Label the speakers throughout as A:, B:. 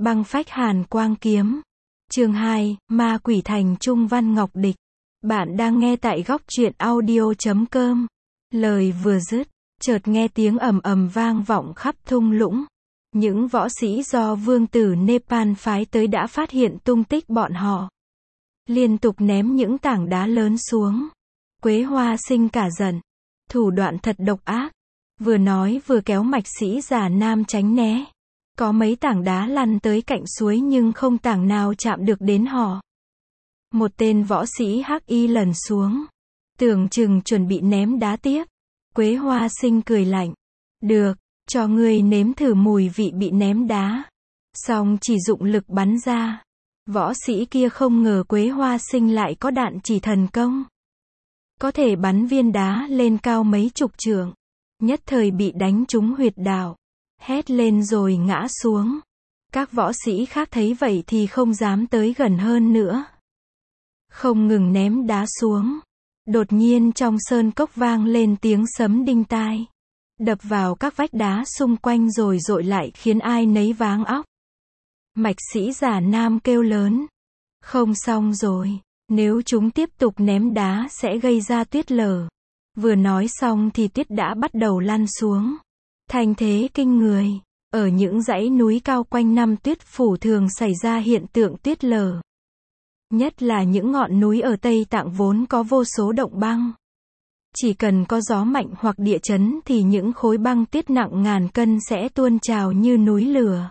A: Băng phách hàn quang kiếm. Chương 2, Ma quỷ thành Trung Văn Ngọc Địch. Bạn đang nghe tại góc truyện audio.com. Lời vừa dứt, chợt nghe tiếng ầm ầm vang vọng khắp thung lũng. Những võ sĩ do vương tử Nepal phái tới đã phát hiện tung tích bọn họ. Liên tục ném những tảng đá lớn xuống. Quế Hoa Sinh cả giận. Thủ đoạn thật độc ác. Vừa nói vừa kéo mạch sĩ già nam tránh né. Có mấy tảng đá lăn tới cạnh suối nhưng không tảng nào chạm được đến họ. Một tên võ sĩ hắc y lần xuống. Tưởng chừng chuẩn bị ném đá tiếp. Quế Hoa Sinh cười lạnh. Được, cho ngươi nếm thử mùi vị bị ném đá. Xong chỉ dụng lực bắn ra. Võ sĩ kia không ngờ Quế Hoa Sinh lại có đạn chỉ thần công. Có thể bắn viên đá lên cao mấy chục trượng. Nhất thời bị đánh trúng huyệt đạo. Hét lên rồi ngã xuống. Các võ sĩ khác thấy vậy thì không dám tới gần hơn nữa. Không ngừng ném đá xuống. Đột nhiên trong sơn cốc vang lên tiếng sấm đinh tai. Đập vào các vách đá xung quanh rồi dội lại khiến ai nấy váng óc. Mạch sĩ già nam kêu lớn. Không xong rồi. Nếu chúng tiếp tục ném đá sẽ gây ra tuyết lở. Vừa nói xong thì tuyết đã bắt đầu lăn xuống. Thành thế kinh người. Ở những dãy núi cao quanh năm tuyết phủ thường xảy ra hiện tượng tuyết lở. Nhất là những ngọn núi ở Tây Tạng vốn có vô số động băng. Chỉ cần có gió mạnh hoặc địa chấn thì những khối băng tuyết nặng ngàn cân sẽ tuôn trào như núi lửa.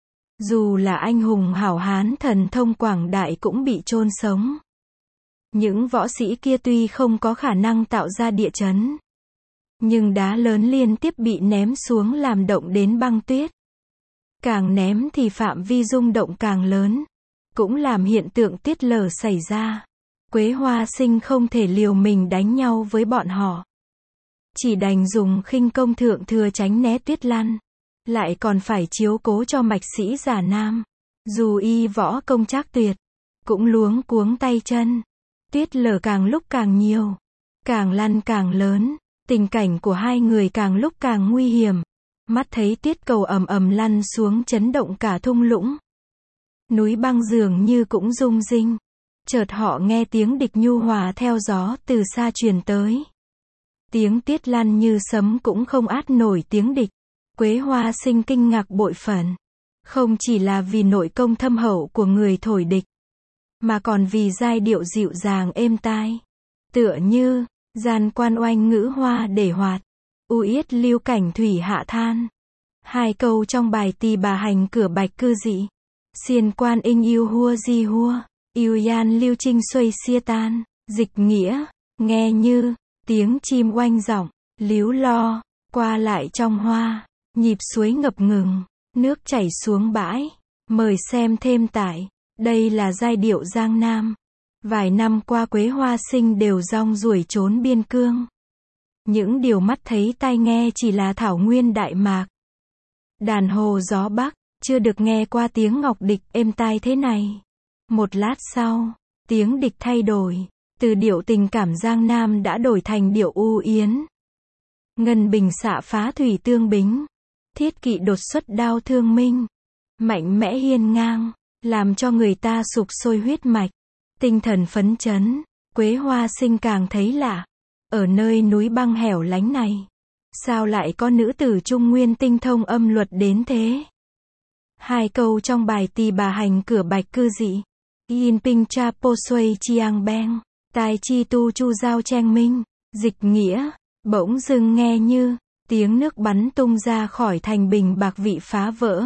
A: Dù là anh hùng hảo hán thần thông quảng đại cũng bị chôn sống. Những võ sĩ kia tuy không có khả năng tạo ra địa chấn, nhưng đá lớn liên tiếp bị ném xuống làm động đến băng tuyết. Càng ném thì phạm vi rung động càng lớn, cũng làm hiện tượng tuyết lở xảy ra. Quế Hoa Sinh không thể liều mình đánh nhau với bọn họ. Chỉ đành dùng khinh công thượng thừa tránh né tuyết lăn. Lại còn phải chiếu cố cho mạch sĩ già nam. Dù y võ công trác tuyệt, cũng luống cuống tay chân. Tuyết lở càng lúc càng nhiều, càng lăn càng lớn. Tình cảnh của hai người càng lúc càng nguy hiểm. Mắt thấy tuyết cầu ầm ầm lăn xuống chấn động cả thung lũng. Núi băng dường như cũng rung rinh. Chợt họ nghe tiếng địch nhu hòa theo gió từ xa truyền tới. Tiếng tuyết lăn như sấm cũng không át nổi tiếng địch. Quế Hoa Sinh kinh ngạc bội phần. Không chỉ là vì nội công thâm hậu của người thổi địch, mà còn vì giai điệu dịu dàng êm tai. Tựa như gian quan oanh ngữ hoa để hoạt, u yết lưu cảnh thủy hạ than. Hai câu trong bài Tỳ Bà Hành cửa bạch cư dị. Xiên quan inh yêu hua di hua, yêu yan lưu trinh xuây xia tan. Dịch nghĩa, nghe như tiếng chim oanh giọng, líu lo, qua lại trong hoa, nhịp suối ngập ngừng, nước chảy xuống bãi. Mời xem thêm tại, đây là giai điệu Giang Nam. Vài năm qua Quế Hoa Sinh đều rong ruổi trốn biên cương. Những điều mắt thấy tai nghe chỉ là thảo nguyên Đại Mạc. Đàn hồ gió Bắc, chưa được nghe qua tiếng ngọc địch êm tai thế này. Một lát sau, tiếng địch thay đổi, từ điệu tình cảm Giang Nam đã đổi thành điệu u yến. Ngân bình xạ phá thủy tương bính, thiết kỵ đột xuất đao thương minh. Mạnh mẽ hiên ngang, làm cho người ta sục sôi huyết mạch. Tinh thần phấn chấn, Quế Hoa Sinh càng thấy lạ. Ở nơi núi băng hẻo lánh này, sao lại có nữ tử Trung Nguyên tinh thông âm luật đến thế? Hai câu trong bài Tỳ Bà Hành cửa bạch cư dị. Yin ping cha po xuây chiang beng, tai chi tu chu giao cheng minh. Dịch nghĩa, bỗng dưng nghe như tiếng nước bắn tung ra khỏi thành bình bạc vị phá vỡ.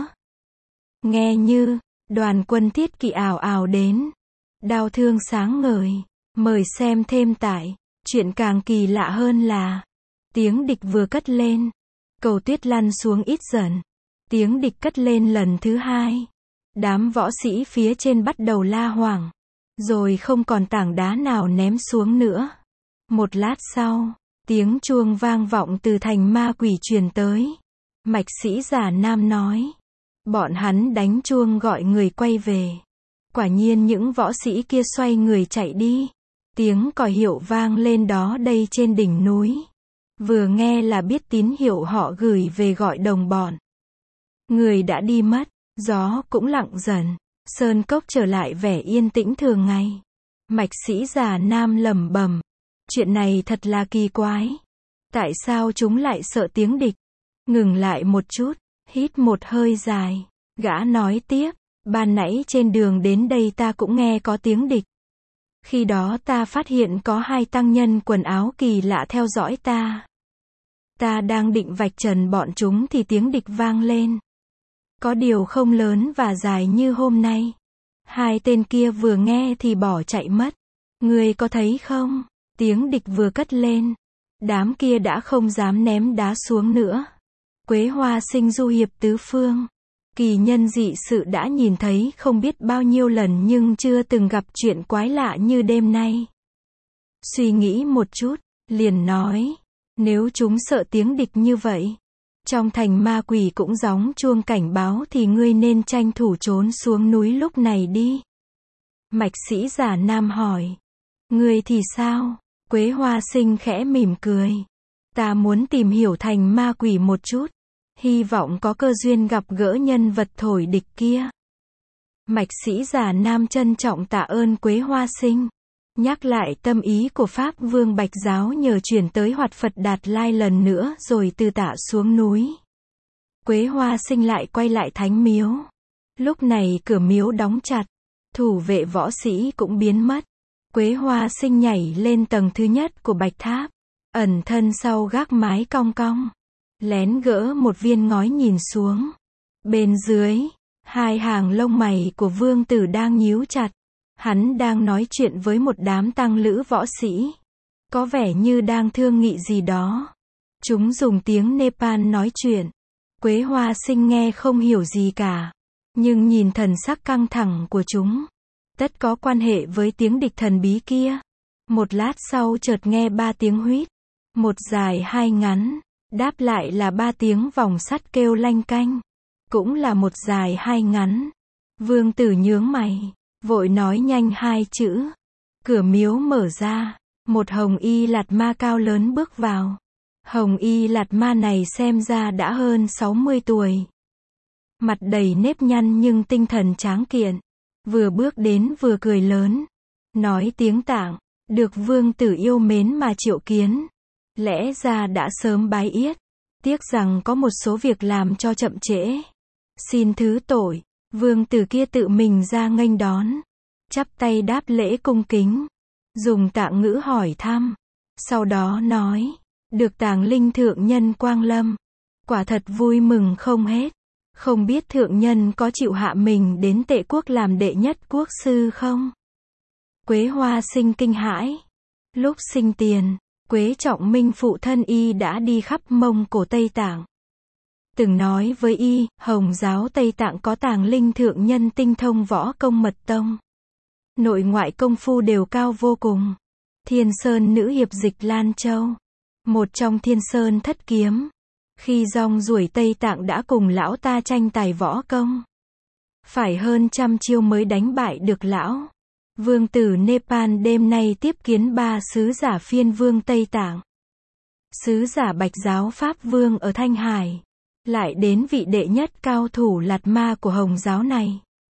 A: Nghe như đoàn quân thiết kỵ ào ào đến. Đao thương sáng ngời. Mời xem thêm tại, chuyện càng kỳ lạ hơn là tiếng địch vừa cất lên, cầu tuyết lăn xuống ít dần. Tiếng địch cất lên lần thứ hai. Đám võ sĩ phía trên bắt đầu la hoảng. Rồi không còn tảng đá nào ném xuống nữa. Một lát sau, tiếng chuông vang vọng từ thành ma quỷ truyền tới. Mạch sĩ già nam nói. Bọn hắn đánh chuông gọi người quay về. Quả nhiên những võ sĩ kia xoay người chạy đi. Tiếng còi hiệu vang lên đó đây trên đỉnh núi. Vừa nghe là biết tín hiệu họ gửi về gọi đồng bọn. Người đã đi mất, Gió cũng lặng dần. Sơn cốc trở lại vẻ yên tĩnh thường ngày. Mạch sĩ già nam lẩm bẩm. Chuyện này thật là kỳ quái. Tại sao chúng lại sợ tiếng địch? Ngừng lại một chút, hít một hơi dài. Gã nói tiếp, ban nãy trên đường đến đây ta cũng nghe có tiếng địch. Khi đó ta phát hiện có 2 tăng nhân quần áo kỳ lạ theo dõi ta. Ta đang định vạch trần bọn chúng thì tiếng địch vang lên. Có điều không lớn và dài như hôm nay. 2 tên kia vừa nghe thì bỏ chạy mất. Ngươi có thấy không? Tiếng địch vừa cất lên. Đám kia đã không dám ném đá xuống nữa. Quế Hoa Sinh du hiệp tứ phương. Kỳ nhân dị sự đã nhìn thấy không biết bao nhiêu lần nhưng chưa từng gặp chuyện quái lạ như đêm nay. Suy nghĩ một chút, liền nói. Nếu chúng sợ tiếng địch như vậy, trong thành ma quỷ cũng gióng chuông cảnh báo thì ngươi nên tranh thủ trốn xuống núi lúc này đi. Mạch sĩ già nam hỏi. Ngươi thì sao? Quế Hoa Sinh khẽ mỉm cười. Ta muốn tìm hiểu thành ma quỷ một chút. Hy vọng có cơ duyên gặp gỡ nhân vật thổi địch kia. Mạch sĩ già nam trân trọng tạ ơn Quế Hoa Sinh. Nhắc lại tâm ý của Pháp Vương Bạch Giáo nhờ chuyển tới Hoạt Phật Đạt Lai lần nữa rồi từ tạ xuống núi. Quế Hoa Sinh lại quay lại thánh miếu. Lúc này cửa miếu đóng chặt. Thủ vệ võ sĩ cũng biến mất. Quế Hoa Sinh nhảy lên tầng thứ nhất của bạch tháp. Ẩn thân sau gác mái cong cong. Lén gỡ một viên ngói nhìn xuống. Bên dưới, 2 hàng lông mày của vương tử đang nhíu chặt. Hắn đang nói chuyện với một đám tăng lữ võ sĩ. Có vẻ như đang thương nghị gì đó. Chúng dùng tiếng Nepal nói chuyện. Quế Hoa Sinh nghe không hiểu gì cả. Nhưng nhìn thần sắc căng thẳng của chúng. Tất có quan hệ với tiếng địch thần bí kia. Một lát sau chợt nghe 3 tiếng huýt. 1 dài 2 ngắn. Đáp lại là 3 tiếng vòng sắt kêu lanh canh. Cũng là 1 dài 2 ngắn. Vương tử nhướng mày. Vội nói nhanh 2 chữ. Cửa miếu mở ra. Một hồng y lạt ma cao lớn bước vào. Hồng y lạt ma này xem ra đã hơn 60 tuổi. Mặt đầy nếp nhăn nhưng tinh thần tráng kiện. Vừa bước đến vừa cười lớn. Nói tiếng Tạng. Được vương tử yêu mến mà triệu kiến. Lẽ ra đã sớm bái yết. Tiếc rằng có một số việc làm cho chậm trễ. Xin thứ tội. Vương tử kia tự mình ra nghênh đón. Chắp tay đáp lễ cung kính. Dùng Tạng ngữ hỏi thăm. Sau đó nói. Được Tàng Linh thượng nhân quang lâm. Quả thật vui mừng không hết. Không biết thượng nhân có chịu hạ mình đến Tệ quốc làm đệ nhất quốc sư không? Quế Hoa Sinh kinh hãi. Lúc sinh tiền, Quế Trọng Minh phụ thân y đã đi khắp Mông Cổ Tây Tạng. Từng nói với y, Hồng giáo Tây Tạng có Tàng Linh thượng nhân tinh thông võ công mật tông. Nội ngoại công phu đều cao vô cùng. Thiên Sơn nữ hiệp Dịch Lan Châu. Một trong Thiên Sơn thất kiếm. Khi rong ruổi Tây Tạng đã cùng lão ta tranh tài võ công. Phải hơn 100 chiêu mới đánh bại được lão. Vương tử Nepal đêm nay tiếp kiến 3 sứ giả phiên vương Tây Tạng. Sứ giả Bạch Giáo Pháp Vương ở Thanh Hải. Lại đến vị đệ nhất cao thủ Lạt Ma của Hồng giáo này.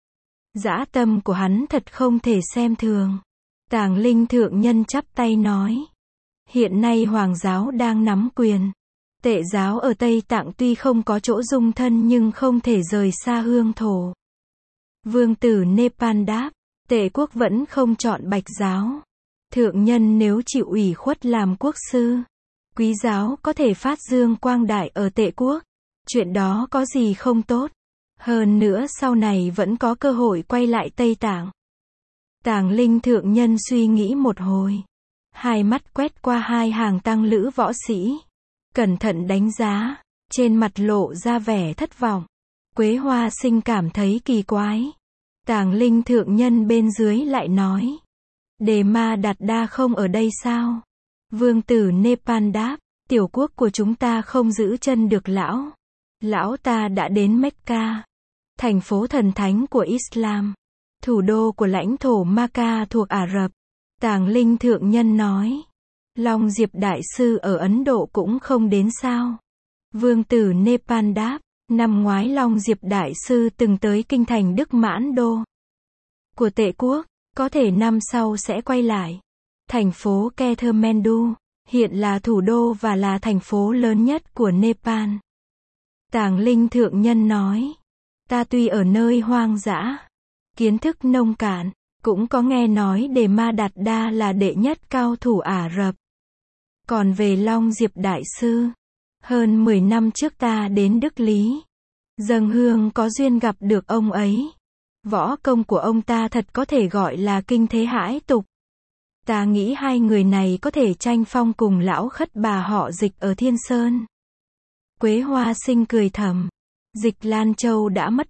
A: Dã tâm của hắn thật không thể xem thường. Tàng Linh thượng nhân chắp tay nói. Hiện nay Hoàng giáo đang nắm quyền. Tệ giáo ở Tây Tạng tuy không có chỗ dung thân nhưng không thể rời xa hương thổ. Vương tử Nepal đáp. Tệ quốc vẫn không chọn Bạch giáo. Thượng nhân nếu chịu ủy khuất làm quốc sư. Quý giáo có thể phát dương quang đại ở Tệ quốc. Chuyện đó có gì không tốt. Hơn nữa sau này vẫn có cơ hội quay lại Tây Tạng. Tàng Linh thượng nhân suy nghĩ một hồi. 2 mắt quét qua 2 hàng tăng lữ võ sĩ. Cẩn thận đánh giá. Trên mặt lộ ra vẻ thất vọng. Quế Hoa Sinh cảm thấy kỳ quái. Tàng Linh thượng nhân bên dưới lại nói. Đề Ma Đạt Đa không ở đây sao? Vương tử Nepal đáp. Tiểu quốc của chúng ta không giữ chân được lão. Lão ta đã đến Mecca. Thành phố thần thánh của Islam. Thủ đô của lãnh thổ Macca thuộc Ả Rập. Tàng Linh thượng nhân nói. Long Diệp Đại Sư ở Ấn Độ cũng không đến sao? Vương tử Nepal đáp. Năm ngoái Long Diệp Đại Sư từng tới kinh thành Đức Mãn Đô của Tệ Quốc, có thể năm sau sẽ quay lại. Thành phố Kathmandu, hiện là thủ đô và là thành phố lớn nhất của Nepal. Tàng Linh Thượng Nhân nói, ta tuy ở nơi hoang dã, kiến thức nông cạn, cũng có nghe nói Đề Ma Đạt Đa là đệ nhất cao thủ Ả Rập. Còn về Long Diệp Đại Sư, hơn 10 năm trước ta đến Đức Lý, dâng hương có duyên gặp được ông ấy. Võ công của ông ta thật có thể gọi là kinh thế hãi tục. Ta nghĩ hai người này có thể tranh phong cùng lão khất bà họ Dịch ở Thiên Sơn. Quế Hoa Sinh cười thầm. Dịch Lan Châu đã mất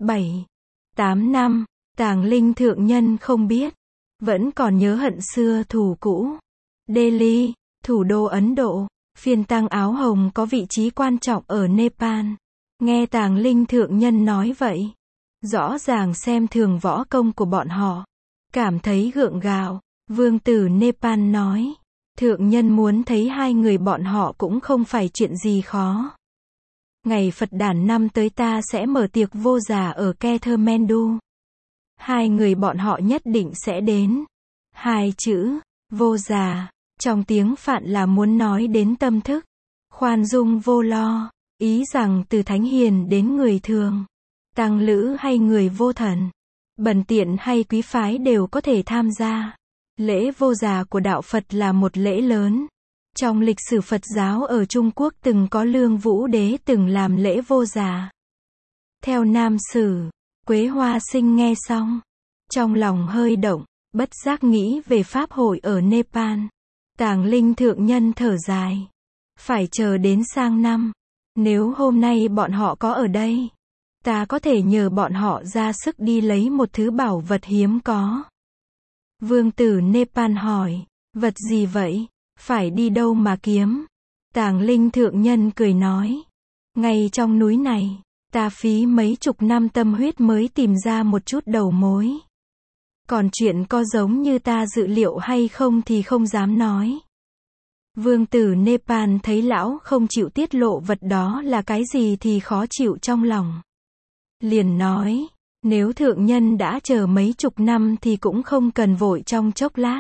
A: 7-8 năm, Tàng Linh Thượng Nhân không biết. Vẫn còn nhớ hận xưa thù cũ. Delhi, thủ đô Ấn Độ, phiên tăng áo hồng có vị trí quan trọng ở Nepal. Nghe Tàng Linh Thượng Nhân nói vậy, rõ ràng xem thường võ công của bọn họ. Cảm thấy gượng gạo, Vương tử Nepal nói, Thượng Nhân muốn thấy hai người bọn họ cũng không phải chuyện gì khó. Ngày Phật đản năm tới ta sẽ mở tiệc vô giả ở Kathmandu. Hai người bọn họ nhất định sẽ đến. Hai chữ, vô giả, trong tiếng Phạn là muốn nói đến tâm thức, khoan dung vô lo, ý rằng từ thánh hiền đến người thường, tăng lữ hay người vô thần, bần tiện hay quý phái đều có thể tham gia. Lễ vô giả của đạo Phật là một lễ lớn. Trong lịch sử Phật giáo ở Trung Quốc từng có Lương Vũ Đế từng làm lễ vô giả. Theo Nam Sử, Quế Hoa Sinh nghe xong, trong lòng hơi động, bất giác nghĩ về Pháp hội ở Nepal. Tàng Linh Thượng Nhân thở dài. Phải chờ đến sang năm. Nếu hôm nay bọn họ có ở đây, ta có thể nhờ bọn họ ra sức đi lấy một thứ bảo vật hiếm có. Vương tử Nepal hỏi, vật gì vậy? Phải đi đâu mà kiếm? Tàng Linh Thượng Nhân cười nói, ngay trong núi này, ta phí mấy chục năm tâm huyết mới tìm ra một chút đầu mối. Còn chuyện có giống như ta dự liệu hay không thì không dám nói. Vương tử Nepal thấy lão không chịu tiết lộ vật đó là cái gì thì khó chịu trong lòng. Liền nói, nếu Thượng Nhân đã chờ mấy chục năm thì cũng không cần vội trong chốc lát.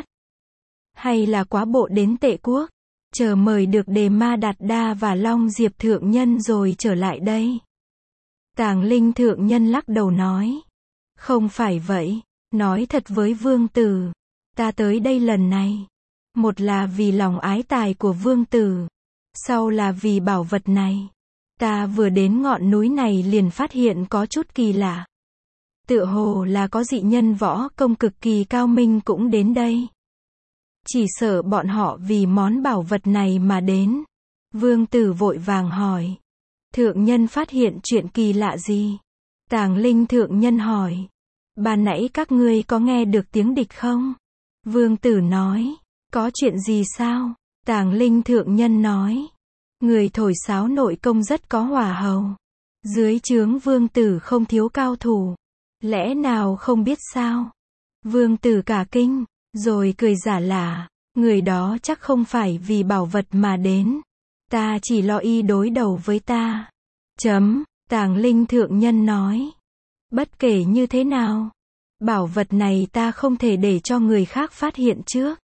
A: Hay là quá bộ đến Tệ Quốc, chờ mời được Đề Ma Đạt Đa và Long Diệp Thượng Nhân rồi trở lại đây. Tàng Linh Thượng Nhân lắc đầu nói, không phải vậy, nói thật với Vương tử, ta tới đây lần này, một là vì lòng ái tài của Vương tử, sau là vì bảo vật này. Ta vừa đến ngọn núi này liền phát hiện có chút kỳ lạ. Tựa hồ là có dị nhân võ công cực kỳ cao minh cũng đến đây. Chỉ sợ bọn họ vì món bảo vật này mà đến. Vương tử vội vàng hỏi. Thượng Nhân phát hiện chuyện kỳ lạ gì? Tàng Linh Thượng Nhân hỏi. Ban nãy các ngươi có nghe được tiếng địch không? Vương tử nói. Có chuyện gì sao? Tàng Linh Thượng Nhân nói. Người thổi sáo nội công rất có hỏa hầu. Dưới trướng Vương tử không thiếu cao thủ. Lẽ nào không biết sao? Vương tử cả kinh, rồi cười giả lả. Người đó chắc không phải vì bảo vật mà đến. Ta chỉ lo y đối đầu với ta. Tàng Linh Thượng Nhân nói. Bất kể như thế nào, bảo vật này ta không thể để cho người khác phát hiện trước.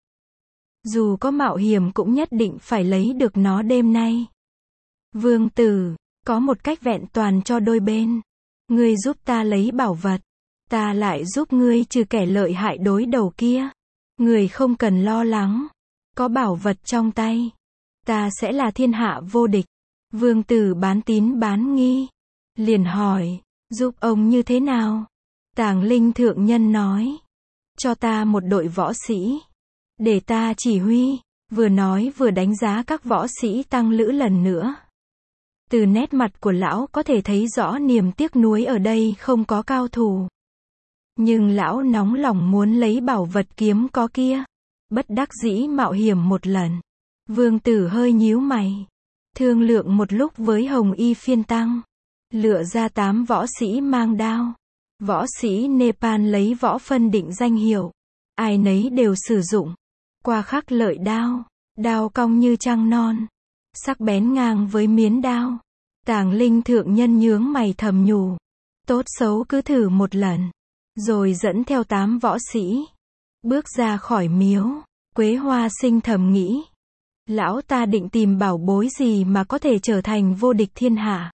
A: Dù có mạo hiểm cũng nhất định phải lấy được nó đêm nay. Vương tử, có một cách vẹn toàn cho đôi bên. Ngươi giúp ta lấy bảo vật, ta lại giúp ngươi trừ kẻ lợi hại đối đầu kia. Người không cần lo lắng. Có bảo vật trong tay, ta sẽ là thiên hạ vô địch. Vương tử bán tín bán nghi. Liền hỏi, giúp ông như thế nào? Tàng Linh Thượng Nhân nói, cho ta một đội võ sĩ, để ta chỉ huy. Vừa nói vừa đánh giá các võ sĩ tăng lữ lần nữa. Từ nét mặt của lão có thể thấy rõ niềm tiếc nuối ở đây không có cao thủ. Nhưng lão nóng lòng muốn lấy bảo vật kiếm có kia. Bất đắc dĩ mạo hiểm một lần. Vương tử hơi nhíu mày. Thương lượng một lúc với Hồng Y phiên tăng. Lựa ra 8 võ sĩ mang đao. Võ sĩ Nepal lấy võ phân định danh hiệu. Ai nấy đều sử dụng. Qua khắc lợi đao. Đao cong như trăng non. Sắc bén ngang với miến đao. Tàng Linh thượng nhân nhướng mày thầm nhủ. Tốt xấu cứ thử một lần. Rồi dẫn theo 8 võ sĩ. Bước ra khỏi miếu. Quế Hoa Sinh thầm nghĩ. Lão ta định tìm bảo bối gì mà có thể trở thành vô địch thiên hạ.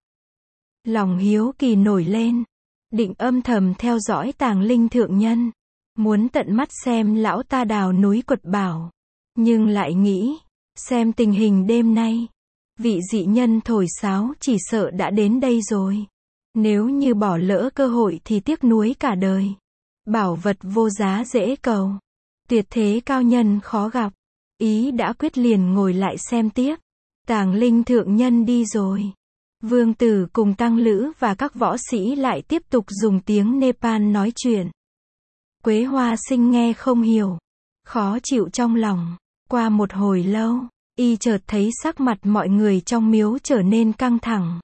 A: Lòng hiếu kỳ nổi lên. Định âm thầm theo dõi Tàng Linh thượng nhân. Muốn tận mắt xem lão ta đào núi quật bảo. Nhưng lại nghĩ. Xem tình hình đêm nay. Vị dị nhân thổi sáo chỉ sợ đã đến đây rồi. Nếu như bỏ lỡ cơ hội thì tiếc nuối cả đời. Bảo vật vô giá dễ cầu. Tuyệt thế cao nhân khó gặp. Ý đã quyết liền ngồi lại xem tiếp. Tàng Linh thượng nhân đi rồi. Vương tử cùng tăng lữ và các võ sĩ lại tiếp tục dùng tiếng Nepal nói chuyện. Quế Hoa Sinh nghe không hiểu. Khó chịu trong lòng. Qua một hồi lâu, y chợt thấy sắc mặt mọi người trong miếu trở nên căng thẳng.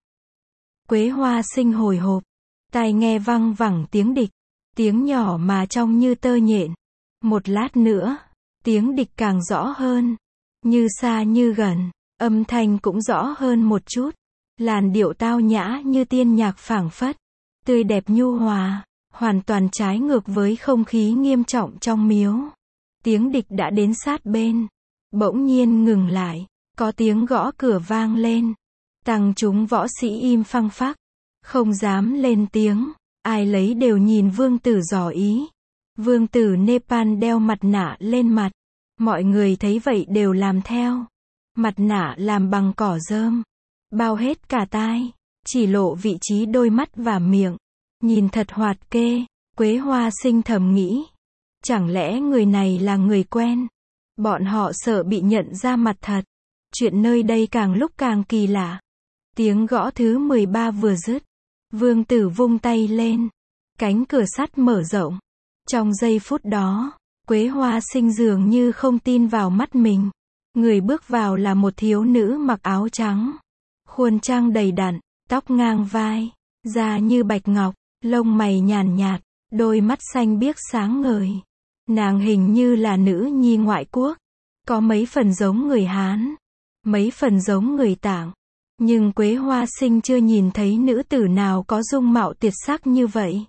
A: Quế Hoa Sinh hồi hộp. Tai nghe văng vẳng tiếng địch. Tiếng nhỏ mà trong như tơ nhện. Một lát nữa, tiếng địch càng rõ hơn. Như xa như gần, âm thanh cũng rõ hơn một chút. Làn điệu tao nhã như tiên nhạc phảng phất. Tươi đẹp nhu hòa, hoàn toàn trái ngược với không khí nghiêm trọng trong miếu. Tiếng địch đã đến sát bên. Bỗng nhiên ngừng lại, có tiếng gõ cửa vang lên. Tăng chúng võ sĩ im phăng phắc, không dám lên tiếng. Ai lấy đều nhìn vương tử dò ý. Vương tử Nepal đeo mặt nạ lên mặt. Mọi người thấy vậy đều làm theo. Mặt nạ làm bằng cỏ rơm. Bao hết cả tai. Chỉ lộ vị trí đôi mắt và miệng. Nhìn thật hoạt kê. Quế Hoa Sinh thầm nghĩ. Chẳng lẽ người này là người quen? Bọn họ sợ bị nhận ra mặt thật. Chuyện nơi đây càng lúc càng kỳ lạ. Tiếng gõ thứ 13 vừa dứt. Vương tử vung tay lên. Cánh cửa sắt mở rộng. Trong giây phút đó, Quế Hoa Sinh dường như không tin vào mắt mình. Người bước vào là một thiếu nữ mặc áo trắng. Khuôn trang đầy đặn, tóc ngang vai, da như bạch ngọc, lông mày nhàn nhạt, đôi mắt xanh biếc sáng ngời. Nàng hình như là nữ nhi ngoại quốc. Có mấy phần giống người Hán, mấy phần giống người Tạng. Nhưng Quế Hoa Sinh chưa nhìn thấy nữ tử nào có dung mạo tuyệt sắc như vậy.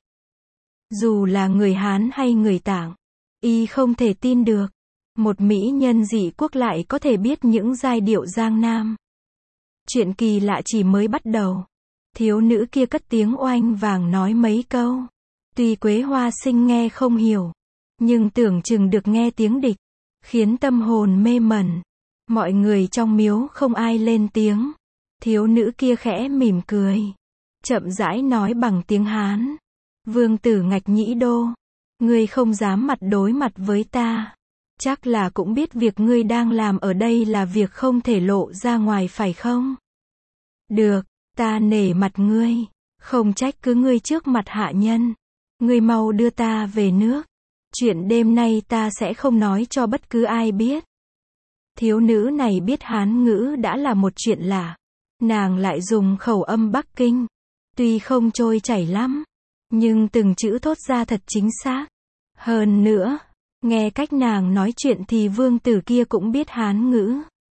A: Dù là người Hán hay người Tạng, y không thể tin được. Một mỹ nhân dị quốc lại có thể biết những giai điệu Giang Nam. Chuyện kỳ lạ chỉ mới bắt đầu. Thiếu nữ kia cất tiếng oanh vàng nói mấy câu. Tuy Quế Hoa Sinh nghe không hiểu, nhưng tưởng chừng được nghe tiếng địch, khiến tâm hồn mê mẩn. Mọi người trong miếu không ai lên tiếng. Thiếu nữ kia khẽ mỉm cười, chậm rãi nói bằng tiếng Hán. Vương tử Ngạch Nhĩ Đô, ngươi không dám mặt đối mặt với ta. Chắc là cũng biết việc ngươi đang làm ở đây là việc không thể lộ ra ngoài phải không? Được, ta nể mặt ngươi, không trách cứ ngươi trước mặt hạ nhân. Ngươi mau đưa ta về nước. Chuyện đêm nay ta sẽ không nói cho bất cứ ai biết. Thiếu nữ này biết Hán ngữ đã là một chuyện lạ. Nàng lại dùng khẩu âm Bắc Kinh. Tuy không trôi chảy lắm, nhưng từng chữ thốt ra thật chính xác. Hơn nữa, nghe cách nàng nói chuyện thì vương tử kia cũng biết Hán ngữ.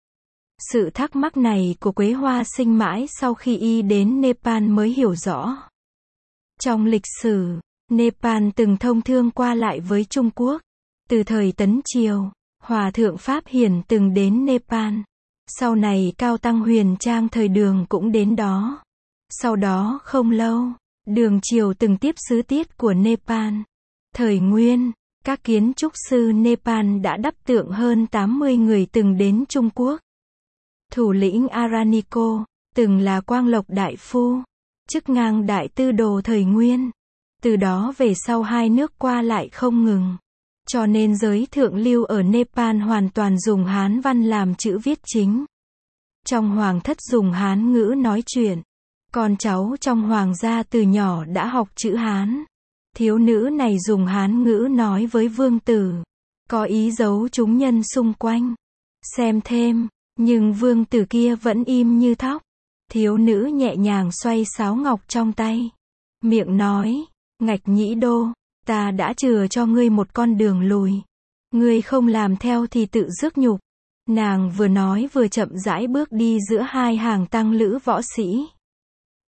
A: Sự thắc mắc này của Quế Hoa Sinh mãi sau khi y đến Nepal mới hiểu rõ. Trong lịch sử, Nepal từng thông thương qua lại với Trung Quốc. Từ thời Tấn Triều, Hòa thượng Pháp Hiển từng đến Nepal. Sau này Cao Tăng Huyền Trang thời Đường cũng đến đó. Sau đó không lâu, Đường Triều từng tiếp sứ tiết của Nepal. Thời Nguyên, các kiến trúc sư Nepal đã đắp tượng hơn 80 người từng đến Trung Quốc. Thủ lĩnh Araniko, từng là Quang Lộc Đại Phu, chức ngang Đại Tư Đồ thời Nguyên. Từ đó về sau hai nước qua lại không ngừng. Cho nên giới thượng lưu ở Nepal hoàn toàn dùng Hán văn làm chữ viết chính. Trong hoàng thất dùng Hán ngữ nói chuyện. Con cháu trong hoàng gia từ nhỏ đã học chữ Hán. Thiếu nữ này dùng Hán ngữ nói với vương tử. Có ý giấu chúng nhân xung quanh. Xem thêm, nhưng vương tử kia vẫn im như thóc. Thiếu nữ nhẹ nhàng xoay sáo ngọc trong tay. Miệng nói, Ngạch Nhĩ Đô, ta đã chừa cho ngươi một con đường lùi. Ngươi không làm theo thì tự rước nhục. Nàng vừa nói vừa chậm rãi bước đi giữa hai hàng tăng lữ võ sĩ.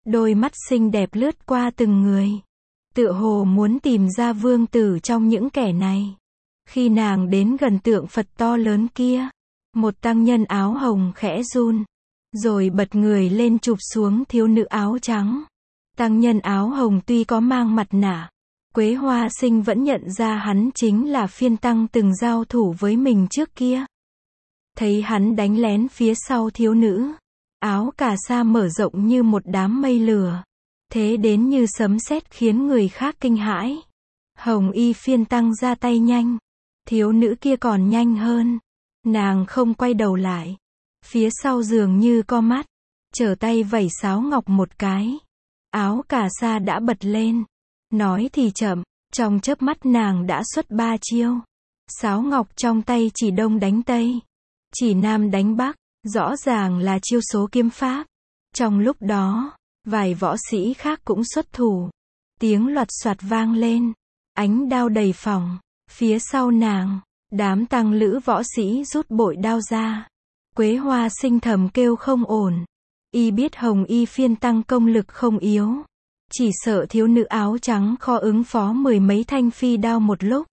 A: Đôi mắt xinh đẹp lướt qua từng người. Tựa hồ muốn tìm ra vương tử trong những kẻ này. Khi nàng đến gần tượng Phật to lớn kia, một tăng nhân áo hồng khẽ run, rồi bật người lên chụp xuống thiếu nữ áo trắng. Tăng nhân áo hồng tuy có mang mặt nạ, Quế Hoa Sinh vẫn nhận ra hắn chính là phiên tăng từng giao thủ với mình trước kia. Thấy hắn đánh lén phía sau thiếu nữ, áo cà sa mở rộng như một đám mây lửa, thế đến như sấm sét khiến người khác kinh hãi. Hồng y phiên tăng ra tay nhanh, thiếu nữ kia còn nhanh hơn. Nàng không quay đầu lại, phía sau dường như co mắt, trở tay vẩy sáo ngọc một cái. Áo cà sa đã bật lên. Nói thì chậm, trong chớp mắt nàng đã xuất 3 chiêu. Sáo ngọc trong tay chỉ đông đánh tây, chỉ nam đánh bắc, rõ ràng là chiêu số kiếm pháp. Trong lúc đó, vài võ sĩ khác cũng xuất thủ. Tiếng loạt soạt vang lên, ánh đao đầy phòng. Phía sau nàng, đám tăng lữ võ sĩ rút bội đao ra. Quế Hoa Sinh thầm kêu không ổn. Y biết hồng y phiên tăng công lực không yếu, chỉ sợ thiếu nữ áo trắng khó ứng phó 10 mấy thanh phi đao một lúc.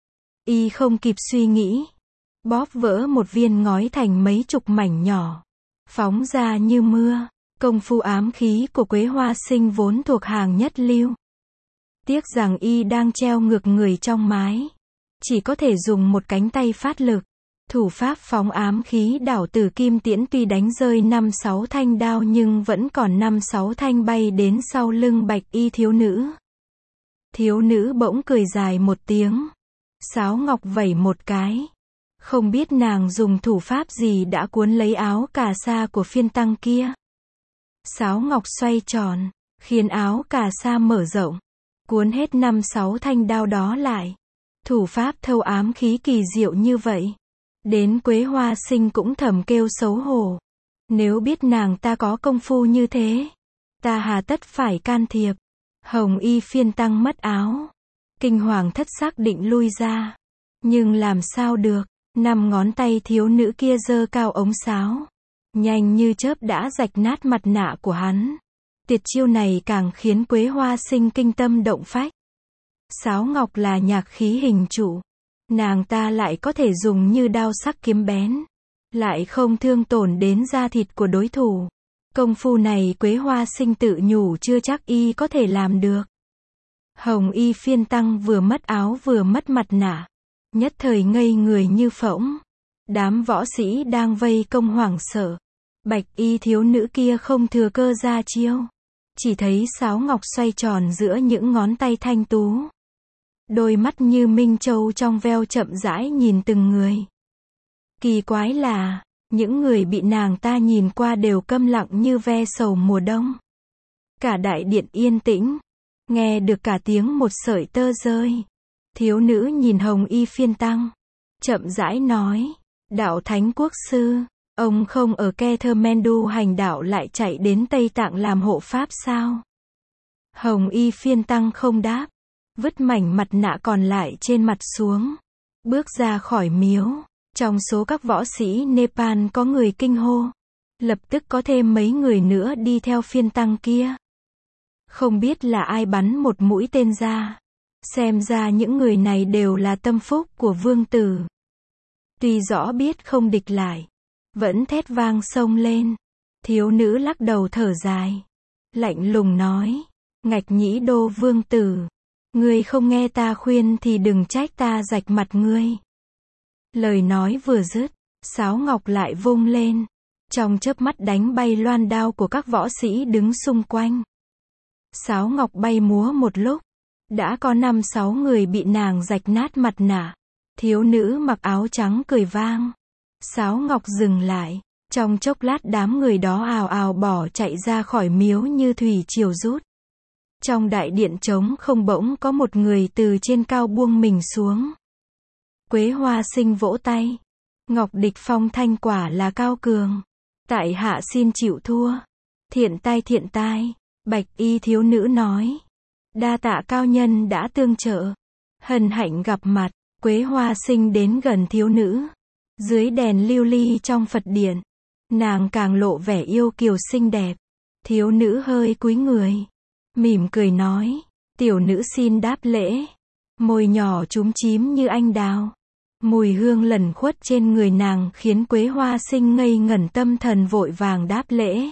A: Y không kịp suy nghĩ, bóp vỡ một viên ngói thành mấy chục mảnh nhỏ, phóng ra như mưa. Công phu ám khí của Quế Hoa Sinh vốn thuộc hàng nhất lưu. Tiếc rằng y đang treo ngược người trong mái, chỉ có thể dùng một cánh tay phát lực. Thủ pháp phóng ám khí đảo tử kim tiễn tuy đánh rơi 5-6 thanh đao nhưng vẫn còn 5-6 thanh bay đến sau lưng bạch y thiếu nữ. Thiếu nữ bỗng cười dài một tiếng. Sáo ngọc vẩy một cái. Không biết nàng dùng thủ pháp gì đã cuốn lấy áo cà sa của phiên tăng kia. Sáo ngọc xoay tròn, khiến áo cà sa mở rộng, cuốn hết 5-6 thanh đao đó lại. Thủ pháp thâu ám khí kỳ diệu như vậy. Đến Quế Hoa Sinh cũng thầm kêu xấu hổ. Nếu biết nàng ta có công phu như thế, ta hà tất phải can thiệp. Hồng y phiên tăng mất áo. Kinh hoàng thất xác định lui ra. Nhưng làm sao được, 5 ngón tay thiếu nữ kia giơ cao ống sáo. Nhanh như chớp đã rạch nát mặt nạ của hắn. Tuyệt chiêu này càng khiến Quế Hoa Sinh kinh tâm động phách. Sáo ngọc là nhạc khí hình trụ. Nàng ta lại có thể dùng như đao sắc kiếm bén, lại không thương tổn đến da thịt của đối thủ. Công phu này Quế Hoa Sinh tự nhủ chưa chắc y có thể làm được. Hồng y phiên tăng vừa mất áo vừa mất mặt nạ, nhất thời ngây người như phỗng. Đám võ sĩ đang vây công hoảng sợ. Bạch y thiếu nữ kia không thừa cơ ra chiêu, chỉ thấy sáo ngọc xoay tròn giữa những ngón tay thanh tú. Đôi mắt như minh châu trong veo chậm rãi nhìn từng người. Kỳ quái là, những người bị nàng ta nhìn qua đều câm lặng như ve sầu mùa đông. Cả đại điện yên tĩnh, nghe được cả tiếng một sợi tơ rơi. Thiếu nữ nhìn hồng y phiên tăng, chậm rãi nói, đạo thánh quốc sư, ông không ở Kethermendu hành đạo lại chạy đến Tây Tạng làm hộ pháp sao? Hồng y phiên tăng không đáp, vứt mảnh mặt nạ còn lại trên mặt xuống, bước ra khỏi miếu. Trong số các võ sĩ Nepal có người kinh hô, lập tức có thêm mấy người nữa đi theo phiên tăng kia. Không biết là ai bắn một mũi tên ra. Xem ra những người này đều là tâm phúc của vương tử. Tuy rõ biết không địch lại, vẫn thét vang xông lên. Thiếu nữ lắc đầu thở dài, lạnh lùng nói, Ngạch Nhĩ Đô vương tử, ngươi không nghe ta khuyên thì đừng trách ta rạch mặt ngươi. Lời nói vừa dứt, sáo ngọc lại vung lên, trong chớp mắt đánh bay loan đao của các võ sĩ đứng xung quanh. Sáo ngọc bay múa một lúc, đã có 5-6 người bị nàng rạch nát mặt nạ. Thiếu nữ mặc áo trắng cười vang. Sáo ngọc dừng lại, trong chốc lát đám người đó ào ào bỏ chạy ra khỏi miếu như thủy triều rút. Trong đại điện trống không bỗng có một người từ trên cao buông mình xuống. Quế Hoa Sinh vỗ tay. Ngọc Địch phong thanh quả là cao cường. Tại hạ xin chịu thua. Thiện tai, bạch y thiếu nữ nói. Đa tạ cao nhân đã tương trợ. Hân hạnh gặp mặt. Quế Hoa Sinh đến gần thiếu nữ. Dưới đèn lưu ly trong Phật điện, nàng càng lộ vẻ yêu kiều xinh đẹp. Thiếu nữ hơi cúi người, mỉm cười nói, tiểu nữ xin đáp lễ. Môi nhỏ chúm chím như anh đào. Mùi hương lẩn khuất trên người nàng khiến Quế Hoa Sinh ngây ngẩn tâm thần vội vàng đáp lễ.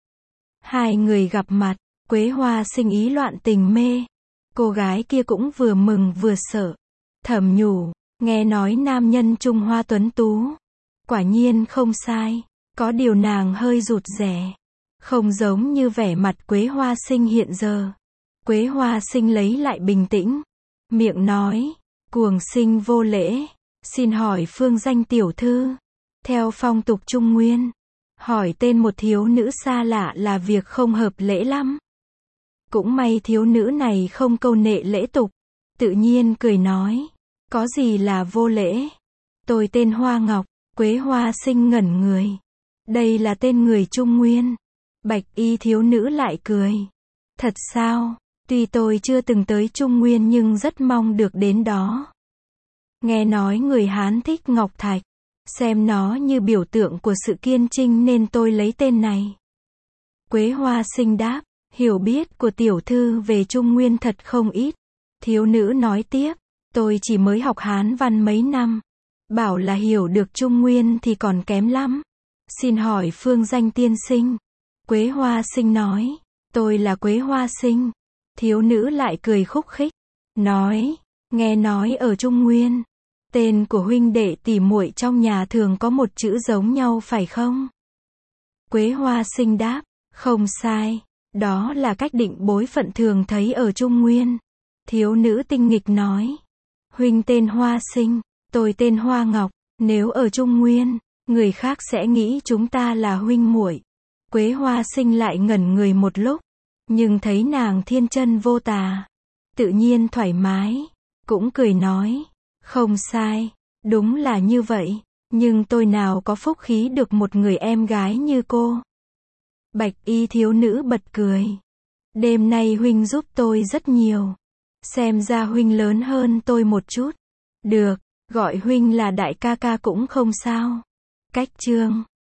A: Hai người gặp mặt, Quế Hoa Sinh ý loạn tình mê. Cô gái kia cũng vừa mừng vừa sợ. Thầm nhủ, nghe nói nam nhân Trung Hoa tuấn tú. Quả nhiên không sai, có điều nàng hơi rụt rè. Không giống như vẻ mặt Quế Hoa Sinh hiện giờ. Quế Hoa Sinh lấy lại bình tĩnh. Miệng nói, cuồng sinh vô lễ. Xin hỏi phương danh tiểu thư. Theo phong tục Trung Nguyên, hỏi tên một thiếu nữ xa lạ là việc không hợp lễ lắm. Cũng may thiếu nữ này không câu nệ lễ tục. Tự nhiên cười nói, có gì là vô lễ. Tôi tên Hoa Ngọc. Quế Hoa Sinh ngẩn người. Đây là tên người Trung Nguyên. Bạch y thiếu nữ lại cười. Thật sao? Tuy tôi chưa từng tới Trung Nguyên nhưng rất mong được đến đó. Nghe nói người Hán thích ngọc thạch. Xem nó như biểu tượng của sự kiên trinh nên tôi lấy tên này. Quế Hoa Sinh đáp, hiểu biết của tiểu thư về Trung Nguyên thật không ít. Thiếu nữ nói tiếp, tôi chỉ mới học Hán văn mấy năm. Bảo là hiểu được Trung Nguyên thì còn kém lắm. Xin hỏi phương danh tiên sinh. Quế Hoa Sinh nói, tôi là Quế Hoa Sinh. Thiếu nữ lại cười khúc khích, nói, nghe nói ở Trung Nguyên, tên của huynh đệ tỷ muội trong nhà thường có một chữ giống nhau phải không? Quế Hoa Sinh đáp, không sai, đó là cách định bối phận thường thấy ở Trung Nguyên. Thiếu nữ tinh nghịch nói, huynh tên Hoa Sinh, tôi tên Hoa Ngọc, nếu ở Trung Nguyên, người khác sẽ nghĩ chúng ta là huynh muội. Quế Hoa Sinh lại ngẩn người một lúc, nhưng thấy nàng thiên chân vô tà, tự nhiên thoải mái, cũng cười nói, không sai, đúng là như vậy, nhưng tôi nào có phúc khí được một người em gái như cô. Bạch y thiếu nữ bật cười, đêm nay huynh giúp tôi rất nhiều, xem ra huynh lớn hơn tôi một chút, được, gọi huynh là đại ca ca cũng không sao. Cách chương